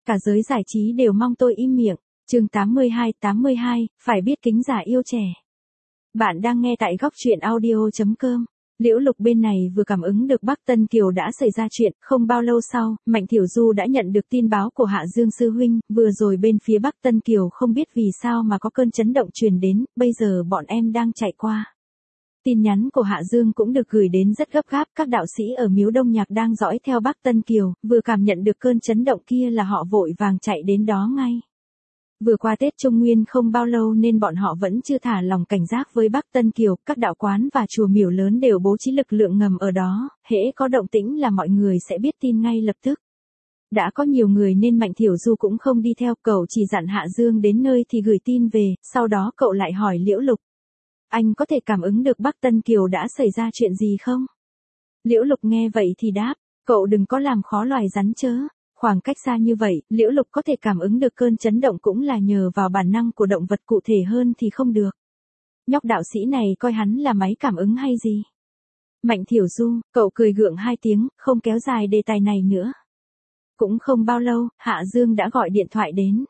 cả giới giải trí đều mong tôi im miệng. Chương 82, phải biết kính già yêu trẻ. Bạn đang nghe tại góc truyện audio.com. Liễu Lục bên này vừa cảm ứng được Bắc Tân Kiều đã xảy ra chuyện, không bao lâu sau, Mạnh Thiểu Du đã nhận được tin báo của Hạ Dương sư huynh, vừa rồi bên phía Bắc Tân Kiều không biết vì sao mà có cơn chấn động truyền đến, bây giờ bọn em đang chạy qua. Tin nhắn của Hạ Dương cũng được gửi đến rất gấp gáp, các đạo sĩ ở Miếu Đông Nhạc đang dõi theo Bắc Tân Kiều, vừa cảm nhận được cơn chấn động kia là họ vội vàng chạy đến đó ngay. Vừa qua Tết Trung Nguyên không bao lâu nên bọn họ vẫn chưa thả lòng cảnh giác với Bắc Tân Kiều, các đạo quán và chùa miểu lớn đều bố trí lực lượng ngầm ở đó, hễ có động tĩnh là mọi người sẽ biết tin ngay lập tức. Đã có nhiều người nên Mạnh Thiểu Du cũng không đi theo, cậu chỉ dặn Hạ Dương đến nơi thì gửi tin về, sau đó cậu lại hỏi Liễu Lục. Anh có thể cảm ứng được Bắc Tân Kiều đã xảy ra chuyện gì không? Liễu Lục nghe vậy thì đáp, cậu đừng có làm khó loài rắn chớ. Khoảng cách xa như vậy, Liễu Lục có thể cảm ứng được cơn chấn động cũng là nhờ vào bản năng của động vật, cụ thể hơn thì không được. Nhóc đạo sĩ này coi hắn là máy cảm ứng hay gì? Mạnh Thiểu Du, cậu cười gượng 2 tiếng, không kéo dài đề tài này nữa. Cũng không bao lâu, Hạ Dương đã gọi điện thoại đến.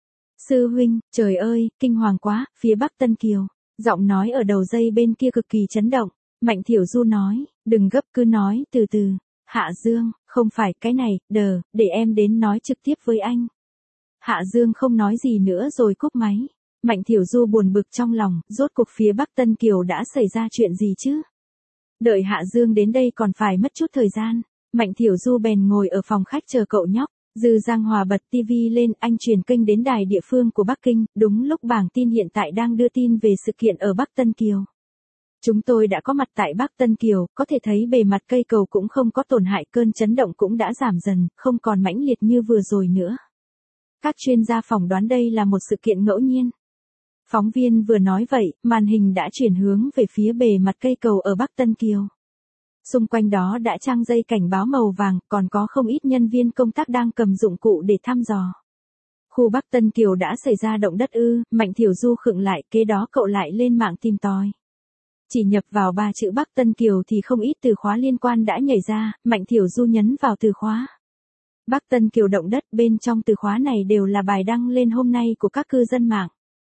Sư huynh, trời ơi, kinh hoàng quá, phía Bắc Tân Kiều. Giọng nói ở đầu dây bên kia cực kỳ chấn động. Mạnh Thiểu Du nói, đừng gấp, cứ nói từ từ. Hạ Dương, không phải cái này, để em đến nói trực tiếp với anh. Hạ Dương không nói gì nữa rồi cúp máy. Mạnh Thiểu Du buồn bực trong lòng, rốt cuộc phía Bắc Tân Kiều đã xảy ra chuyện gì chứ? Đợi Hạ Dương đến đây còn phải mất chút thời gian. Mạnh Thiểu Du bèn ngồi ở phòng khách chờ cậu nhóc. Dư Giang Hòa bật TV lên, anh truyền kênh đến đài địa phương của Bắc Kinh, đúng lúc bảng tin hiện tại đang đưa tin về sự kiện ở Bắc Tân Kiều. Chúng tôi đã có mặt tại Bắc Tân Kiều, có thể thấy bề mặt cây cầu cũng không có tổn hại, cơn chấn động cũng đã giảm dần, không còn mãnh liệt như vừa rồi nữa. Các chuyên gia phỏng đoán đây là một sự kiện ngẫu nhiên. Phóng viên vừa nói vậy, màn hình đã chuyển hướng về phía bề mặt cây cầu ở Bắc Tân Kiều. Xung quanh đó đã trang dây cảnh báo màu vàng, còn có không ít nhân viên công tác đang cầm dụng cụ để thăm dò. Khu Bắc Tân Kiều đã xảy ra động đất ư? Mạnh Thiểu Du khựng lại, kế đó cậu lại lên mạng tìm tòi. Chỉ nhập vào 3 chữ Bắc Tân Kiều thì không ít từ khóa liên quan đã nhảy ra, Mạnh Thiểu Du nhấn vào từ khóa. Bắc Tân Kiều động đất, bên trong từ khóa này đều là bài đăng lên hôm nay của các cư dân mạng.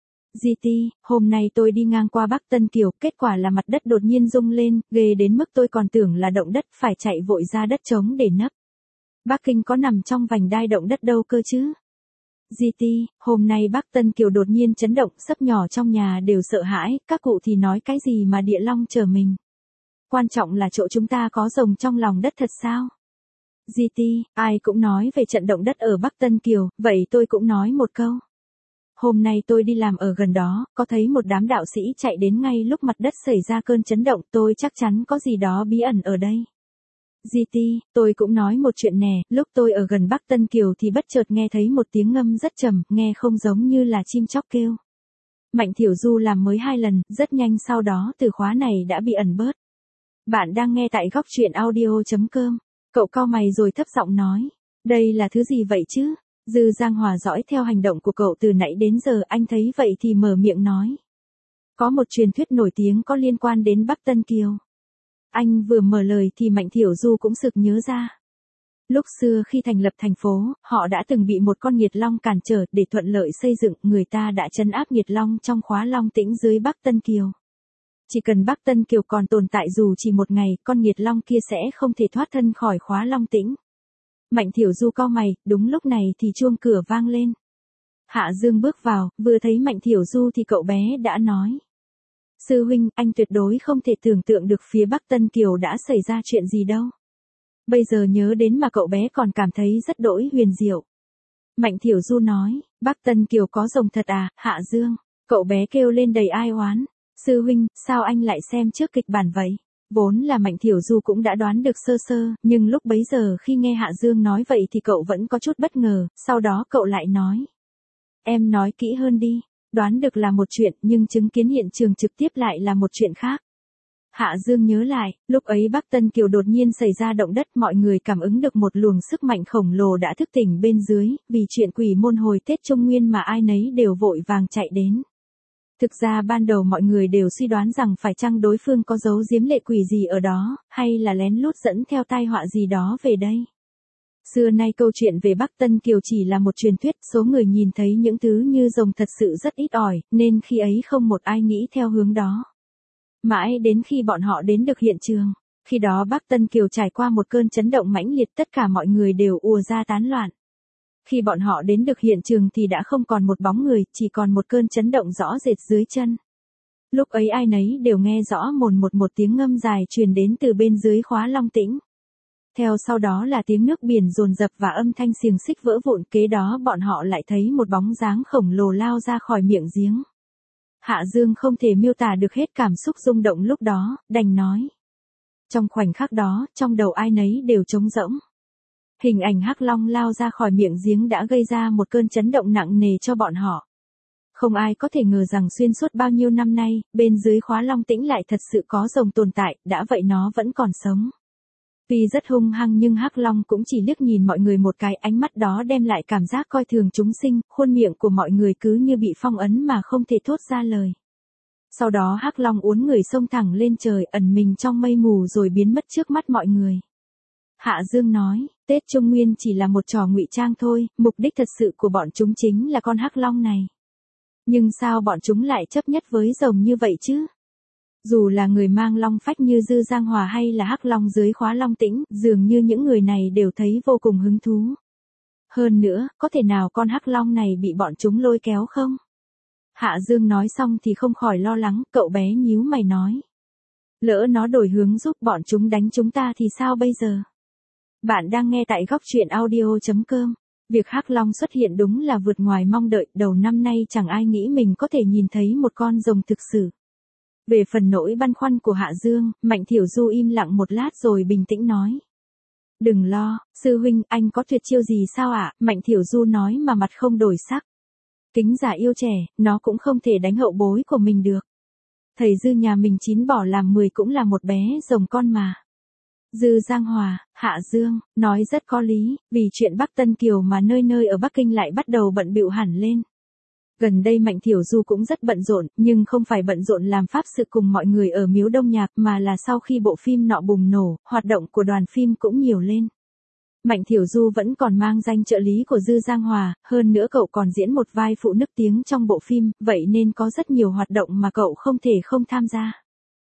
GT, hôm nay tôi đi ngang qua Bắc Tân Kiều, kết quả là mặt đất đột nhiên rung lên, ghê đến mức tôi còn tưởng là động đất, phải chạy vội ra đất trống để nấp. Bắc Kinh có nằm trong vành đai động đất đâu cơ chứ? GT, hôm nay Bắc Tân Kiều đột nhiên chấn động, sấp nhỏ trong nhà đều sợ hãi, các cụ thì nói cái gì mà địa long chờ mình. Quan trọng là chỗ chúng ta có rồng trong lòng đất thật sao? GT, ai cũng nói về trận động đất ở Bắc Tân Kiều, vậy tôi cũng nói một câu. Hôm nay tôi đi làm ở gần đó, có thấy một đám đạo sĩ chạy đến ngay lúc mặt đất xảy ra cơn chấn động, tôi chắc chắn có gì đó bí ẩn ở đây. GT, tôi cũng nói một chuyện nè, lúc tôi ở gần Bắc Tân Kiều thì bất chợt nghe thấy một tiếng ngâm rất trầm, nghe không giống như là chim chóc kêu. Mạnh Thiểu Du làm mới 2 lần, rất nhanh sau đó từ khóa này đã bị ẩn bớt. Bạn đang nghe tại góc truyện audio.com. Cậu cau mày rồi thấp giọng nói, đây là thứ gì vậy chứ? Dư Giang Hòa dõi theo hành động của cậu từ nãy đến giờ, anh thấy vậy thì mở miệng nói. Có một truyền thuyết nổi tiếng có liên quan đến Bắc Tân Kiều. Anh vừa mở lời thì Mạnh Thiểu Du cũng sực nhớ ra. Lúc xưa khi thành lập thành phố, họ đã từng bị một con nghiệt long cản trở, để thuận lợi xây dựng, người ta đã trấn áp nghiệt long trong khóa Long Tĩnh dưới Bắc Tân Kiều. Chỉ cần Bắc Tân Kiều còn tồn tại dù chỉ một ngày, con nghiệt long kia sẽ không thể thoát thân khỏi khóa Long Tĩnh. Mạnh Thiểu Du cau mày, đúng lúc này thì chuông cửa vang lên. Hạ Dương bước vào, vừa thấy Mạnh Thiểu Du thì cậu bé đã nói. Sư huynh, anh tuyệt đối không thể tưởng tượng được phía Bắc Tân Kiều đã xảy ra chuyện gì đâu. Bây giờ nhớ đến mà cậu bé còn cảm thấy rất đỗi huyền diệu. Mạnh Thiểu Du nói, Bắc Tân Kiều có rồng thật à? Hạ Dương, cậu bé kêu lên đầy ai oán. Sư huynh, sao anh lại xem trước kịch bản vậy? Vốn là Mạnh Thiểu Du cũng đã đoán được sơ sơ, nhưng lúc bấy giờ khi nghe Hạ Dương nói vậy thì cậu vẫn có chút bất ngờ, sau đó cậu lại nói. Em nói kỹ hơn đi, đoán được là một chuyện nhưng chứng kiến hiện trường trực tiếp lại là một chuyện khác. Hạ Dương nhớ lại, lúc ấy Bắc Tân Kiều đột nhiên xảy ra động đất, mọi người cảm ứng được một luồng sức mạnh khổng lồ đã thức tỉnh bên dưới, vì chuyện quỷ môn hồi Tết Trung Nguyên mà ai nấy đều vội vàng chạy đến. Thực ra ban đầu mọi người đều suy đoán rằng phải chăng đối phương có giấu giếm lệ quỷ gì ở đó, hay là lén lút dẫn theo tai họa gì đó về đây. Xưa nay câu chuyện về Bắc Tân Kiều chỉ là một truyền thuyết, số người nhìn thấy những thứ như rồng thật sự rất ít ỏi, nên khi ấy không một ai nghĩ theo hướng đó. Mãi đến khi bọn họ đến được hiện trường, khi đó Bắc Tân Kiều trải qua một cơn chấn động mãnh liệt, tất cả mọi người đều ùa ra tán loạn. Khi bọn họ đến được hiện trường thì đã không còn một bóng người, chỉ còn một cơn chấn động rõ rệt dưới chân. Lúc ấy ai nấy đều nghe rõ một tiếng ngâm dài truyền đến từ bên dưới khóa Long Tĩnh. Theo sau đó là tiếng nước biển dồn dập và âm thanh xiềng xích vỡ vụn, kế đó bọn họ lại thấy một bóng dáng khổng lồ lao ra khỏi miệng giếng. Hạ Dương không thể miêu tả được hết cảm xúc rung động lúc đó, đành nói. Trong khoảnh khắc đó, trong đầu ai nấy đều trống rỗng. Hình ảnh Hắc Long lao ra khỏi miệng giếng đã gây ra một cơn chấn động nặng nề cho bọn họ. Không ai có thể ngờ rằng xuyên suốt bao nhiêu năm nay, bên dưới khóa Long Tĩnh lại thật sự có rồng tồn tại, đã vậy nó vẫn còn sống. Tuy rất hung hăng nhưng Hắc Long cũng chỉ liếc nhìn mọi người một cái, ánh mắt đó đem lại cảm giác coi thường chúng sinh, khuôn miệng của mọi người cứ như bị phong ấn mà không thể thốt ra lời. Sau đó Hắc Long uốn người xông thẳng lên trời, ẩn mình trong mây mù rồi biến mất trước mắt mọi người. Hạ Dương nói, Tết Trung Nguyên chỉ là một trò ngụy trang thôi, mục đích thật sự của bọn chúng chính là con Hắc Long này. Nhưng sao bọn chúng lại chấp nhất với rồng như vậy chứ? Dù là người mang long phách như Dư Giang Hòa hay là Hắc Long dưới khóa Long Tĩnh, dường như những người này đều thấy vô cùng hứng thú. Hơn nữa, có thể nào con Hắc Long này bị bọn chúng lôi kéo không? Hạ Dương nói xong thì không khỏi lo lắng, cậu bé nhíu mày nói. Lỡ nó đổi hướng giúp bọn chúng đánh chúng ta thì sao bây giờ? Bạn đang nghe tại góc truyện audio.com. Việc Hắc Long xuất hiện đúng là vượt ngoài mong đợi, đầu năm nay chẳng ai nghĩ mình có thể nhìn thấy một con rồng thực sự. Về phần nỗi băn khoăn của Hạ Dương, Mạnh Thiểu Du im lặng một lát rồi bình tĩnh nói. Đừng lo, sư huynh, anh có tuyệt chiêu gì sao ạ? Mạnh Thiểu Du nói mà mặt không đổi sắc. Kính giả yêu trẻ, nó cũng không thể đánh hậu bối của mình được. Thầy Dư nhà mình 9 bỏ làm 10 cũng là một bé rồng con mà. Dư Giang Hòa, Hạ Dương, nói rất có lý, vì chuyện Bắc Tân Kiều mà nơi nơi ở Bắc Kinh lại bắt đầu bận bịu hẳn lên. Gần đây Mạnh Thiểu Du cũng rất bận rộn, nhưng không phải bận rộn làm pháp sự cùng mọi người ở miếu Đông Nhạc mà là sau khi bộ phim nọ bùng nổ, hoạt động của đoàn phim cũng nhiều lên. Mạnh Thiểu Du vẫn còn mang danh trợ lý của Dư Giang Hòa, hơn nữa cậu còn diễn một vai phụ nức tiếng trong bộ phim, vậy nên có rất nhiều hoạt động mà cậu không thể không tham gia.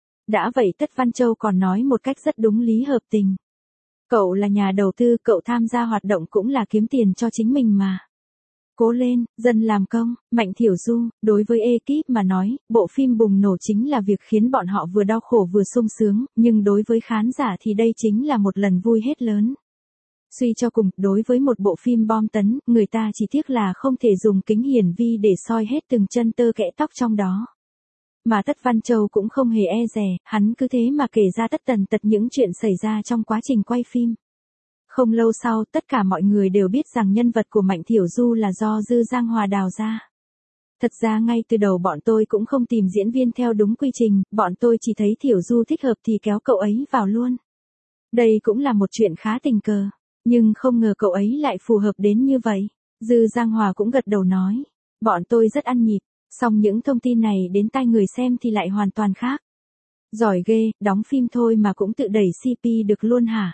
Đã vậy Tất Văn Châu còn nói một cách rất đúng lý hợp tình. Cậu là nhà đầu tư, cậu tham gia hoạt động cũng là kiếm tiền cho chính mình mà. Cố lên, dân làm công. Mạnh Thiểu Du, đối với ekip mà nói, bộ phim bùng nổ chính là việc khiến bọn họ vừa đau khổ vừa sung sướng, nhưng đối với khán giả thì đây chính là một lần vui hết lớn. Suy cho cùng, đối với một bộ phim bom tấn, người ta chỉ tiếc là không thể dùng kính hiển vi để soi hết từng chân tơ kẽ tóc trong đó. Mà Tất Văn Châu cũng không hề e dè, hắn cứ thế mà kể ra tất tần tật những chuyện xảy ra trong quá trình quay phim. Không lâu sau, tất cả mọi người đều biết rằng nhân vật của Mạnh Thiểu Du là do Dư Giang Hòa đào ra. Thật ra ngay từ đầu bọn tôi cũng không tìm diễn viên theo đúng quy trình, bọn tôi chỉ thấy Thiểu Du thích hợp thì kéo cậu ấy vào luôn. Đây cũng là một chuyện khá tình cờ, nhưng không ngờ cậu ấy lại phù hợp đến như vậy. Dư Giang Hòa cũng gật đầu nói, bọn tôi rất ăn nhịp, song những thông tin này đến tai người xem thì lại hoàn toàn khác. Giỏi ghê, đóng phim thôi mà cũng tự đẩy CP được luôn hả?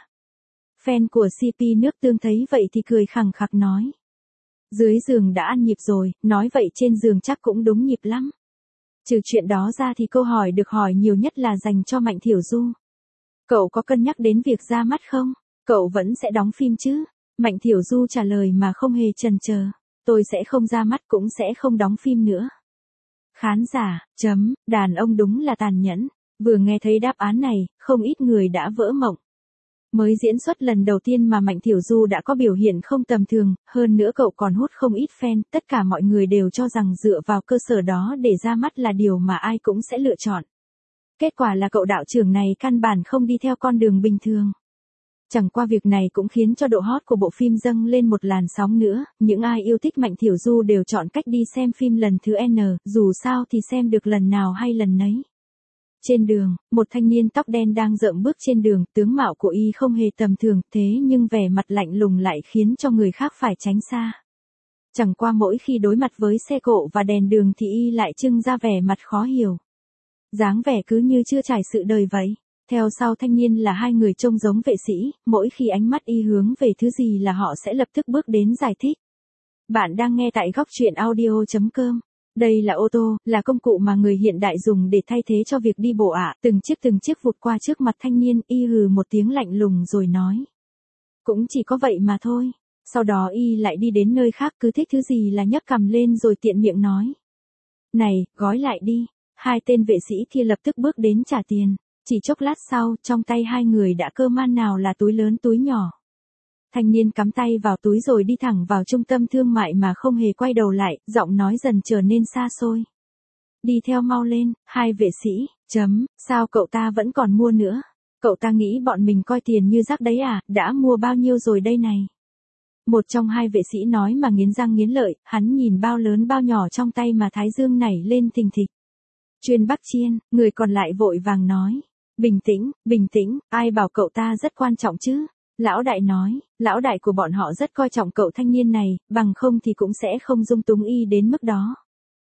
Fan của CP nước tương thấy vậy thì cười khẳng khặc nói. Dưới giường đã ăn nhịp rồi, nói vậy trên giường chắc cũng đúng nhịp lắm. Trừ chuyện đó ra thì câu hỏi được hỏi nhiều nhất là dành cho Mạnh Thiểu Du. Cậu có cân nhắc đến việc ra mắt không? Cậu vẫn sẽ đóng phim chứ? Mạnh Thiểu Du trả lời mà không hề chần chờ. Tôi sẽ không ra mắt cũng sẽ không đóng phim nữa. Khán giả, đàn ông đúng là tàn nhẫn. Vừa nghe thấy đáp án này, không ít người đã vỡ mộng. Mới diễn xuất lần đầu tiên mà Mạnh Thiểu Du đã có biểu hiện không tầm thường, hơn nữa cậu còn hút không ít fan, tất cả mọi người đều cho rằng dựa vào cơ sở đó để ra mắt là điều mà ai cũng sẽ lựa chọn. Kết quả là cậu đạo trưởng này căn bản không đi theo con đường bình thường. Chẳng qua việc này cũng khiến cho độ hot của bộ phim dâng lên một làn sóng nữa, những ai yêu thích Mạnh Thiểu Du đều chọn cách đi xem phim lần thứ N, dù sao thì xem được lần nào hay lần nấy. Trên đường, một thanh niên tóc đen đang rợm bước trên đường, tướng mạo của y không hề tầm thường, thế nhưng vẻ mặt lạnh lùng lại khiến cho người khác phải tránh xa. Chẳng qua mỗi khi đối mặt với xe cộ và đèn đường thì y lại trưng ra vẻ mặt khó hiểu. Dáng vẻ cứ như chưa trải sự đời vậy. Theo sau thanh niên là hai người trông giống vệ sĩ, mỗi khi ánh mắt y hướng về thứ gì là họ sẽ lập tức bước đến giải thích. Bạn đang nghe tại góc truyện audio.com. Đây là ô tô, là công cụ mà người hiện đại dùng để thay thế cho việc đi bộ ạ. Từng chiếc vụt qua trước mặt thanh niên, y hừ một tiếng lạnh lùng rồi nói. Cũng chỉ có vậy mà thôi. Sau đó y lại đi đến nơi khác, cứ thích thứ gì là nhấc cằm lên rồi tiện miệng nói. Này, gói lại đi. Hai tên vệ sĩ kia lập tức bước đến trả tiền. Chỉ chốc lát sau, trong tay hai người đã cơ man nào là túi lớn túi nhỏ. Thanh niên cắm tay vào túi rồi đi thẳng vào trung tâm thương mại mà không hề quay đầu lại, giọng nói dần trở nên xa xôi. Đi theo mau lên, hai vệ sĩ, sao cậu ta vẫn còn mua nữa? Cậu ta nghĩ bọn mình coi tiền như rác đấy à, đã mua bao nhiêu rồi đây này? Một trong hai vệ sĩ nói mà nghiến răng nghiến lợi, hắn nhìn bao lớn bao nhỏ trong tay mà thái dương nảy lên thình thịch. Chuyên Bắc Chiên, người còn lại vội vàng nói. Bình tĩnh, ai bảo cậu ta rất quan trọng chứ? Lão đại nói, lão đại của bọn họ rất coi trọng cậu thanh niên này, bằng không thì cũng sẽ không dung túng y đến mức đó.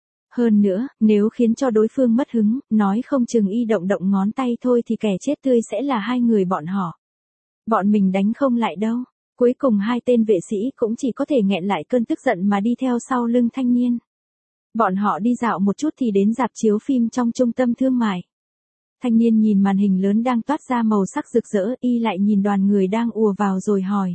Hơn nữa, nếu khiến cho đối phương mất hứng, nói không chừng y động ngón tay thôi thì kẻ chết tươi sẽ là hai người bọn họ. Bọn mình đánh không lại đâu. Cuối cùng hai tên vệ sĩ cũng chỉ có thể nghẹn lại cơn tức giận mà đi theo sau lưng thanh niên. Bọn họ đi dạo một chút thì đến rạp chiếu phim trong trung tâm thương mại. Thanh niên nhìn màn hình lớn đang toát ra màu sắc rực rỡ, y lại nhìn đoàn người đang ùa vào rồi hỏi.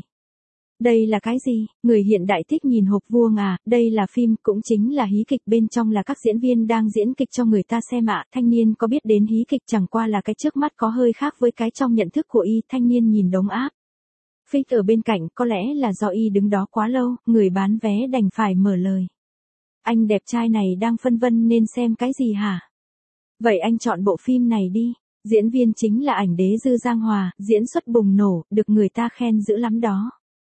Đây là cái gì? Người hiện đại thích nhìn hộp vuông à? Đây là phim, cũng chính là hí kịch, bên trong là các diễn viên đang diễn kịch cho người ta xem ạ. Thanh niên có biết đến hí kịch, chẳng qua là cái trước mắt có hơi khác với cái trong nhận thức của y. Thanh niên nhìn đống áp phích ở bên cạnh, có lẽ là do y đứng đó quá lâu, người bán vé đành phải mở lời. Anh đẹp trai này đang phân vân nên xem cái gì hả? Vậy anh chọn bộ phim này đi. Diễn viên chính là ảnh đế Dư Giang Hòa, diễn xuất bùng nổ, được người ta khen dữ lắm đó.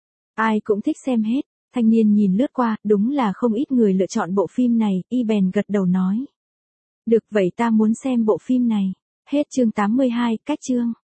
Ai cũng thích xem hết. Thanh niên nhìn lướt qua, đúng là không ít người lựa chọn bộ phim này, y bèn gật đầu nói. Được, vậy ta muốn xem bộ phim này. Hết chương 82, cách chương.